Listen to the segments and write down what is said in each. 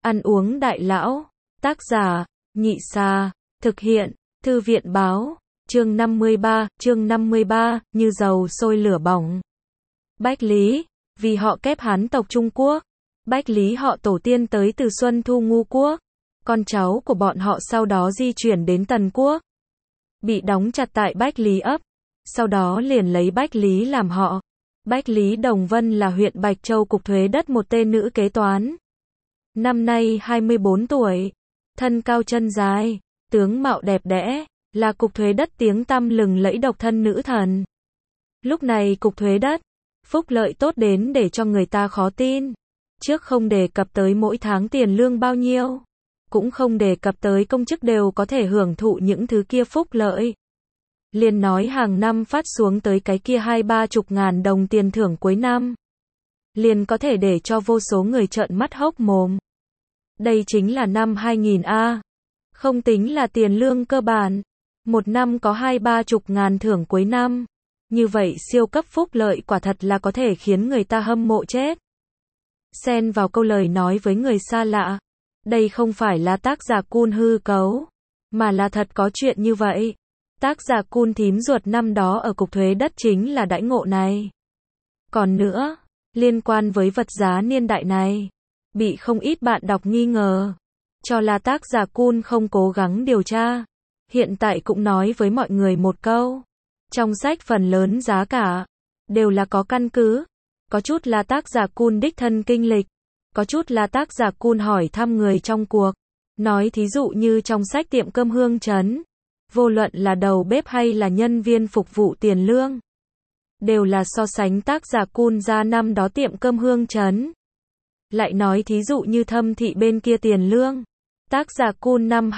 Ăn uống đại lão. Tác giả, Nhị Xà. Thực hiện, Thư viện báo. Chương 53, như dầu sôi lửa bỏng. Bách Lý, vì họ kép Hán tộc Trung Quốc. Bách Lý họ tổ tiên tới từ Xuân Thu Ngu Quốc. Con cháu của bọn họ sau đó di chuyển đến Tần Quốc. Bị đóng chặt tại Bách Lý ấp. Sau đó liền lấy Bách Lý làm họ. Bách Lý Đồng Vân là huyện Bạch Châu cục thuế đất, một tên nữ kế toán. Năm nay 24 tuổi. Thân cao chân dài. Tướng mạo đẹp đẽ. Là cục thuế đất tiếng tăm lừng lẫy độc thân nữ thần. Lúc này cục thuế đất, phúc lợi tốt đến để cho người ta khó tin. Trước không đề cập tới mỗi tháng tiền lương bao nhiêu. Cũng không đề cập tới công chức đều có thể hưởng thụ những thứ kia phúc lợi. Liền nói hàng năm phát xuống tới cái kia 20-30 ngàn đồng tiền thưởng cuối năm. Liền có thể để cho vô số người trợn mắt hốc mồm. Đây chính là năm 2000 A. Không tính là tiền lương cơ bản. Một năm có 20-30 ngàn thưởng cuối năm. Như vậy siêu cấp phúc lợi quả thật là có thể khiến người ta hâm mộ chết. Xen vào câu lời nói với người xa lạ. Đây không phải là tác giả Cun hư cấu. Mà là thật có chuyện như vậy. Tác giả Cun thím ruột năm đó ở cục thuế đất chính là đãi ngộ này. Còn nữa, liên quan với vật giá niên đại này, bị không ít bạn đọc nghi ngờ. Cho là tác giả Cun không cố gắng điều tra. Hiện tại cũng nói với mọi người một câu. Trong sách phần lớn giá cả đều là có căn cứ. Có chút là tác giả Cun đích thân kinh lịch. Có chút là tác giả Cun hỏi thăm người trong cuộc. Nói thí dụ như trong sách tiệm cơm Hương Trấn. Vô luận là đầu bếp hay là nhân viên phục vụ tiền lương. Đều là so sánh tác giả Cun ra năm đó tiệm cơm Hương Trấn. Lại nói thí dụ như Thâm Thị bên kia tiền lương. Tác giả Cun năm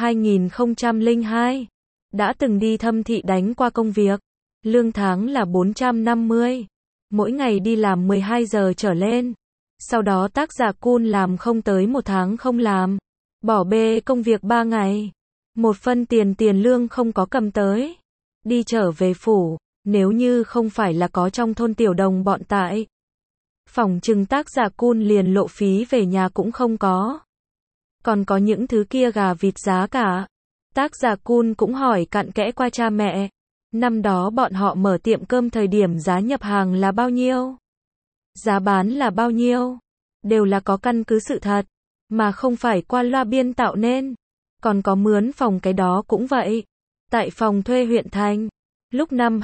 2002. Đã từng đi Thâm Thị đánh qua công việc. Lương tháng là 450. Mỗi ngày đi làm 12 giờ trở lên. Sau đó tác giả Cun làm không tới một tháng không làm. Bỏ bê công việc 3 ngày. Một phân tiền lương không có cầm tới. Đi trở về phủ. Nếu như không phải là có trong thôn tiểu đồng bọn tại. Phỏng chừng tác giả Cun liền lộ phí về nhà cũng không có. Còn có những thứ kia gà vịt giá cả. Tác giả Cun cũng hỏi cặn kẽ qua cha mẹ. Năm đó bọn họ mở tiệm cơm thời điểm giá nhập hàng là bao nhiêu? Giá bán là bao nhiêu? Đều là có căn cứ sự thật. Mà không phải qua loa biên tạo nên. Còn có mướn phòng cái đó cũng vậy. Tại phòng thuê huyện thành. Lúc năm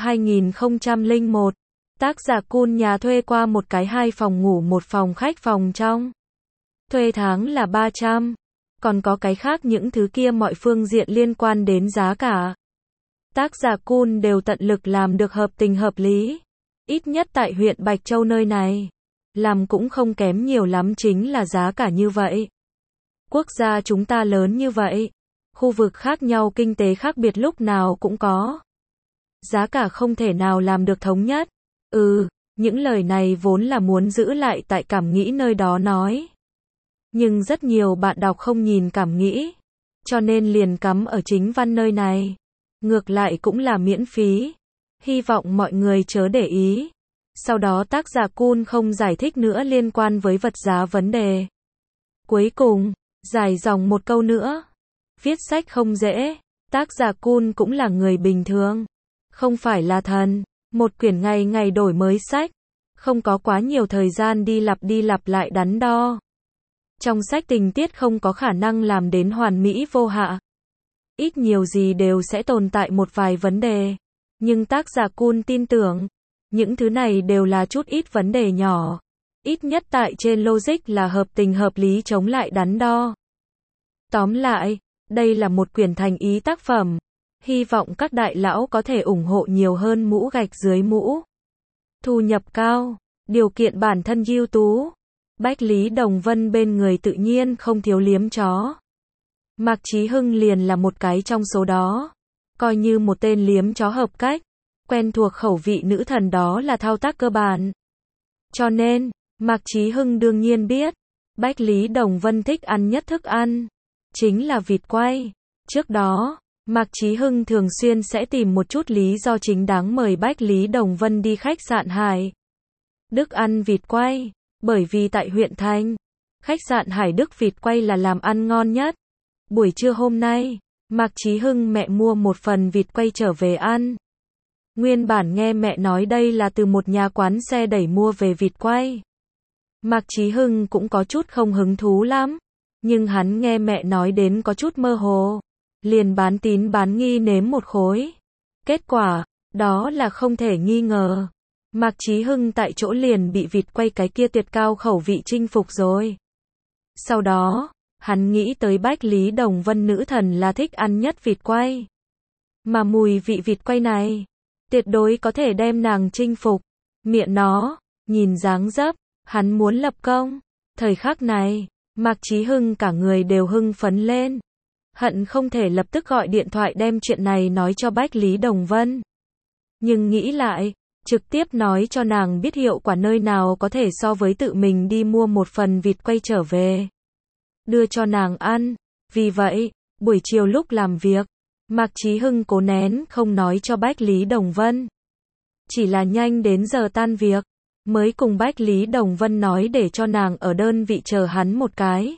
2001. Tác giả Cun nhà thuê qua một cái 2 phòng ngủ 1 phòng khách phòng trong. Thuê tháng là 300. Còn có cái khác những thứ kia mọi phương diện liên quan đến giá cả. Tác giả Cun đều tận lực làm được hợp tình hợp lý. Ít nhất tại huyện Bạch Châu nơi này. Làm cũng không kém nhiều lắm, chính là giá cả như vậy. Quốc gia chúng ta lớn như vậy. Khu vực khác nhau, kinh tế khác biệt lúc nào cũng có. Giá cả không thể nào làm được thống nhất. Những lời này vốn là muốn giữ lại tại cảm nghĩ nơi đó nói. Nhưng rất nhiều bạn đọc không nhìn cảm nghĩ. Cho nên liền cắm ở chính văn nơi này. Ngược lại cũng là miễn phí. Hy vọng mọi người chớ để ý. Sau đó tác giả Cun không giải thích nữa liên quan với vật giá vấn đề. Cuối cùng, dài dòng một câu nữa. Viết sách không dễ. Tác giả Cun cũng là người bình thường. Không phải là thần. Một quyển ngày đổi mới sách. Không có quá nhiều thời gian đi lặp lại đắn đo. Trong sách tình tiết không có khả năng làm đến hoàn mỹ vô hạ. Ít nhiều gì đều sẽ tồn tại một vài vấn đề. Nhưng tác giả Cun tin tưởng. Những thứ này đều là chút ít vấn đề nhỏ. Ít nhất tại trên logic là hợp tình hợp lý, chống lại đắn đo. Tóm lại, đây là một quyển thành ý tác phẩm. Hy vọng các đại lão có thể ủng hộ nhiều hơn mũ gạch dưới mũ. Thu nhập cao. Điều kiện bản thân ưu tú. Bách Lý Đồng Vân bên người tự nhiên không thiếu liếm chó. Mạc Chí Hưng liền là một cái trong số đó. Coi như một tên liếm chó hợp cách. Quen thuộc khẩu vị nữ thần đó là thao tác cơ bản. Cho nên, Mạc Chí Hưng đương nhiên biết. Bách Lý Đồng Vân thích ăn nhất thức ăn. Chính là vịt quay. Trước đó, Mạc Chí Hưng thường xuyên sẽ tìm một chút lý do chính đáng mời Bách Lý Đồng Vân đi khách sạn Hải Đức ăn vịt quay. Bởi vì tại huyện thành, Khách sạn Hải Đức vịt quay là làm ăn ngon nhất. Buổi trưa hôm nay, Mạc Chí Hưng mẹ mua một phần vịt quay trở về ăn. Nguyên bản nghe mẹ nói đây là từ một nhà quán xe đẩy mua về vịt quay. Mạc Chí Hưng cũng có chút không hứng thú lắm, nhưng hắn nghe mẹ nói đến có chút mơ hồ, liền bán tín bán nghi nếm một khối. Kết quả, đó là không thể nghi ngờ. Mạc Chí Hưng tại chỗ liền bị vịt quay cái kia tuyệt cao khẩu vị chinh phục rồi. Sau đó, hắn nghĩ tới Bách Lý Đồng Vân nữ thần là thích ăn nhất vịt quay. Mà mùi vị vịt quay này, tuyệt đối có thể đem nàng chinh phục. Miệng nó, nhìn dáng dấp, hắn muốn lập công. Thời khắc này, Mạc Chí Hưng cả người đều hưng phấn lên. Hận không thể lập tức gọi điện thoại đem chuyện này nói cho Bách Lý Đồng Vân. Nhưng nghĩ lại, trực tiếp nói cho nàng biết hiệu quả nơi nào có thể so với tự mình đi mua một phần vịt quay trở về, đưa cho nàng ăn. Vì vậy, buổi chiều lúc làm việc, Mạc Chí Hưng cố nén không nói cho Bách Lý Đồng Vân. Chỉ là nhanh đến giờ tan việc, mới cùng Bách Lý Đồng Vân nói để cho nàng ở đơn vị chờ hắn một cái.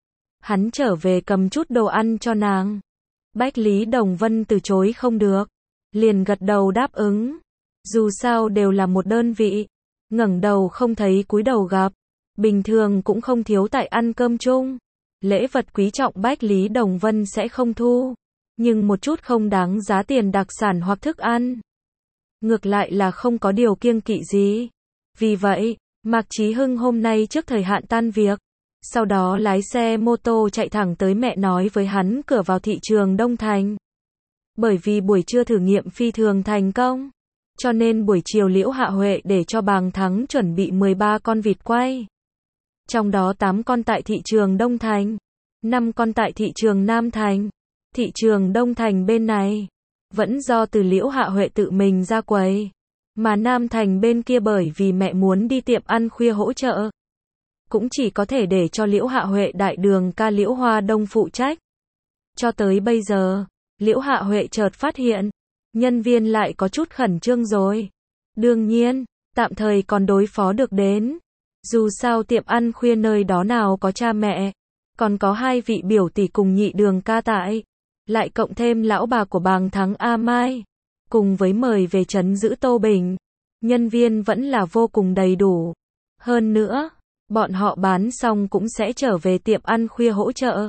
Hắn trở về cầm chút đồ ăn cho nàng. Bách Lý Đồng Vân từ chối không được, liền gật đầu đáp ứng. Dù sao đều là một đơn vị, ngẩng đầu không thấy cúi đầu gặp, bình thường cũng không thiếu tại ăn cơm chung. Lễ vật quý trọng Bách Lý Đồng Vân sẽ không thu, nhưng một chút không đáng giá tiền đặc sản hoặc thức ăn, ngược lại là không có điều kiêng kỵ gì. Vì vậy, Mạc Chí Hưng hôm nay trước thời hạn tan việc, sau đó lái xe mô tô chạy thẳng tới mẹ nói với hắn cửa vào thị trường Đông Thành. Bởi vì buổi trưa thử nghiệm phi thường thành công, cho nên buổi chiều Liễu Hạ Huệ để cho Bàng Thắng chuẩn bị 13 con vịt quay. Trong đó 8 con tại thị trường Đông Thành, 5 con tại thị trường Nam Thành. Thị trường Đông Thành bên này, vẫn do từ Liễu Hạ Huệ tự mình ra quầy. Mà Nam Thành bên kia bởi vì mẹ muốn đi tiệm ăn khuya hỗ trợ, cũng chỉ có thể để cho Liễu Hạ Huệ đại đường ca Liễu Hoa Đông phụ trách. Cho tới bây giờ, Liễu Hạ Huệ chợt phát hiện, nhân viên lại có chút khẩn trương rồi. Đương nhiên, tạm thời còn đối phó được đến. Dù sao tiệm ăn khuya nơi đó nào có cha mẹ, còn có 2 vị biểu tỷ cùng nhị đường ca tại, lại cộng thêm lão bà của Bàng Thắng A Mai, cùng với mời về trấn giữ Tô Bình, nhân viên vẫn là vô cùng đầy đủ. Hơn nữa, bọn họ bán xong cũng sẽ trở về tiệm ăn khuya hỗ trợ.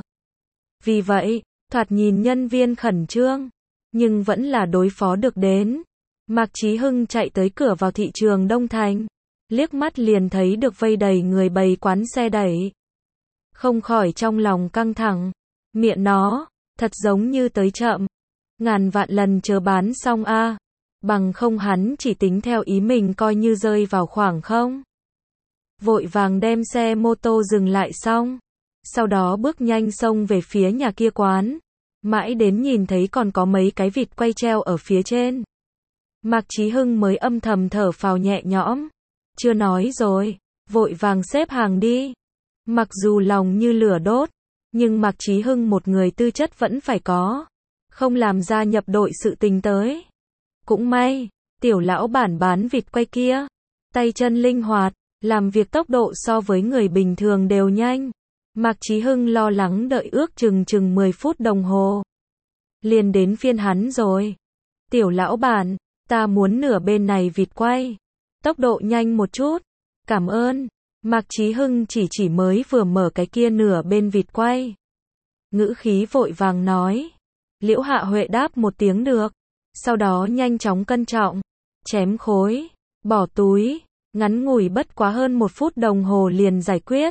Vì vậy, thoạt nhìn nhân viên khẩn trương, nhưng vẫn là đối phó được đến. Mạc Chí Hưng chạy tới cửa vào thị trường Đông Thành, liếc mắt liền thấy được vây đầy người bày quán xe đẩy. Không khỏi trong lòng căng thẳng, miệng nó, thật giống như tới chậm. Ngàn vạn lần chờ bán xong a, bằng không hắn chỉ tính theo ý mình coi như rơi vào khoảng không. Vội vàng đem xe mô tô dừng lại xong, sau đó bước nhanh xông về phía nhà kia quán, mãi đến nhìn thấy còn có mấy cái vịt quay treo ở phía trên. Mạc Chí Hưng mới âm thầm thở phào nhẹ nhõm. Chưa nói rồi, vội vàng xếp hàng đi. Mặc dù lòng như lửa đốt, nhưng Mạc Chí Hưng một người tư chất vẫn phải có, không làm ra nhập đội sự tình tới. Cũng may, tiểu lão bản bán vịt quay kia, tay chân linh hoạt, làm việc tốc độ so với người bình thường đều nhanh. Mạc Chí Hưng lo lắng đợi ước chừng 10 phút đồng hồ. Liền đến phiên hắn rồi. Tiểu lão bản, ta muốn nửa bên này vịt quay. Tốc độ nhanh một chút. Cảm ơn. Mạc Chí Hưng chỉ mới vừa mở cái kia nửa bên vịt quay. Ngữ khí vội vàng nói. Liễu Hạ Huệ đáp một tiếng được. Sau đó nhanh chóng cân trọng, chém khối, bỏ túi. Ngắn ngủi bất quá hơn 1 phút đồng hồ liền giải quyết.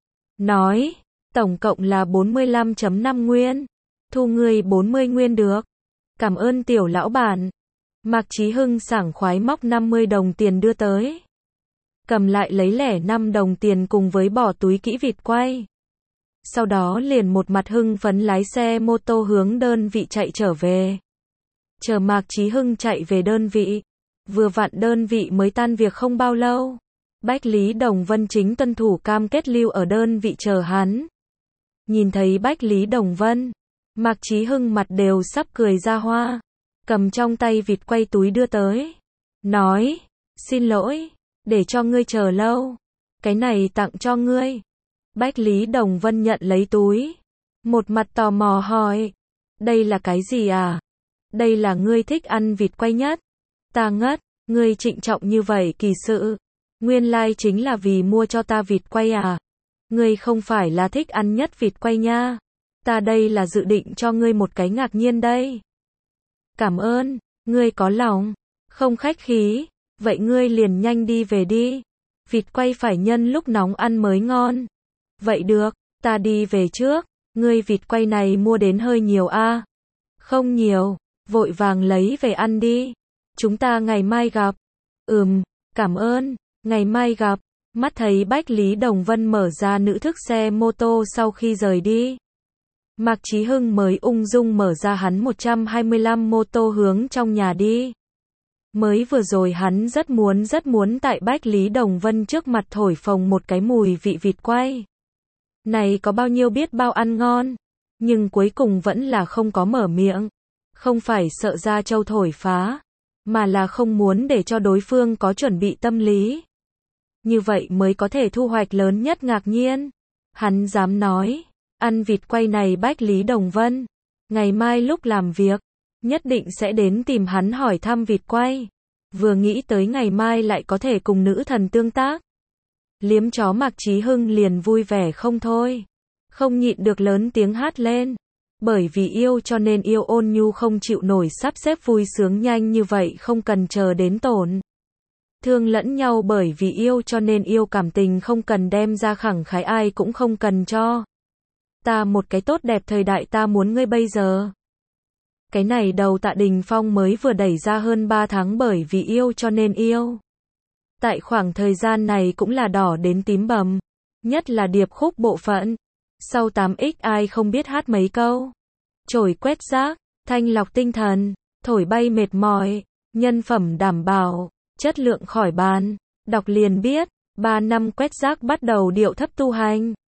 Nói, tổng cộng là 45.5 nguyên. Thu ngươi 40 nguyên được. Cảm ơn tiểu lão bản. Mạc Chí Hưng sảng khoái móc 50 đồng tiền đưa tới. Cầm lại lấy lẻ 5 đồng tiền cùng với bỏ túi kỹ vịt quay. Sau đó liền một mặt hưng phấn lái xe mô tô hướng đơn vị chạy trở về. Chờ Mạc Chí Hưng chạy về đơn vị. Vừa vặn đơn vị mới tan việc không bao lâu. Bách Lý Đồng Vân chính tuân thủ cam kết lưu ở đơn vị chờ hắn. Nhìn thấy Bách Lý Đồng Vân, Mạc Chí Hưng mặt đều sắp cười ra hoa. Cầm trong tay vịt quay túi đưa tới. Nói, xin lỗi, để cho ngươi chờ lâu. Cái này tặng cho ngươi. Bách Lý Đồng Vân nhận lấy túi. Một mặt tò mò hỏi. Đây là cái gì à? Đây là ngươi thích ăn vịt quay nhất. Ta ngất, ngươi trịnh trọng như vậy kỳ sự. Nguyên lai chính là vì mua cho ta vịt quay à? Ngươi không phải là thích ăn nhất vịt quay nha. Ta đây là dự định cho ngươi một cái ngạc nhiên đây. Cảm ơn, ngươi có lòng. Không khách khí, vậy ngươi liền nhanh đi về đi. Vịt quay phải nhân lúc nóng ăn mới ngon. Vậy được, ta đi về trước. Ngươi vịt quay này mua đến hơi nhiều a. Không nhiều, vội vàng lấy về ăn đi. Chúng ta ngày mai gặp. Cảm ơn, ngày mai gặp. Mắt thấy Bách Lý Đồng Vân mở ra nữ thức xe mô tô sau khi rời đi. Mạc Chí Hưng mới ung dung mở ra hắn 125 mô tô hướng trong nhà đi. Mới vừa rồi hắn rất muốn tại Bách Lý Đồng Vân trước mặt thổi phồng một cái mùi vị vịt quay. Này có bao nhiêu biết bao ăn ngon. Nhưng cuối cùng vẫn là không có mở miệng. Không phải sợ ra châu thổi phá. Mà là không muốn để cho đối phương có chuẩn bị tâm lý. Như vậy mới có thể thu hoạch lớn nhất ngạc nhiên. Hắn dám nói. Ăn vịt quay này Bách Lý Đồng Vân. Ngày mai lúc làm việc. Nhất định sẽ đến tìm hắn hỏi thăm vịt quay. Vừa nghĩ tới ngày mai lại có thể cùng nữ thần tương tác. Liếm chó Mạc Chí Hưng liền vui vẻ không thôi. Không nhịn được lớn tiếng hát lên. Bởi vì yêu cho nên yêu ôn nhu không chịu nổi sắp xếp vui sướng nhanh như vậy không cần chờ đến tổn. Thương lẫn nhau bởi vì yêu cho nên yêu cảm tình không cần đem ra khẳng khái ai cũng không cần cho. Ta một cái tốt đẹp thời đại ta muốn ngươi bây giờ. Cái này đầu Tạ Đình Phong mới vừa đẩy ra hơn 3 tháng bởi vì yêu cho nên yêu. Tại khoảng thời gian này cũng là đỏ đến tím bầm. Nhất là điệp khúc bộ phận. Sau 8X ai không biết hát mấy câu. Chổi quét rác, thanh lọc tinh thần, thổi bay mệt mỏi, nhân phẩm đảm bảo, chất lượng khỏi bàn. Đọc liền biết, 3 năm quét rác bắt đầu điệu thấp tu hành.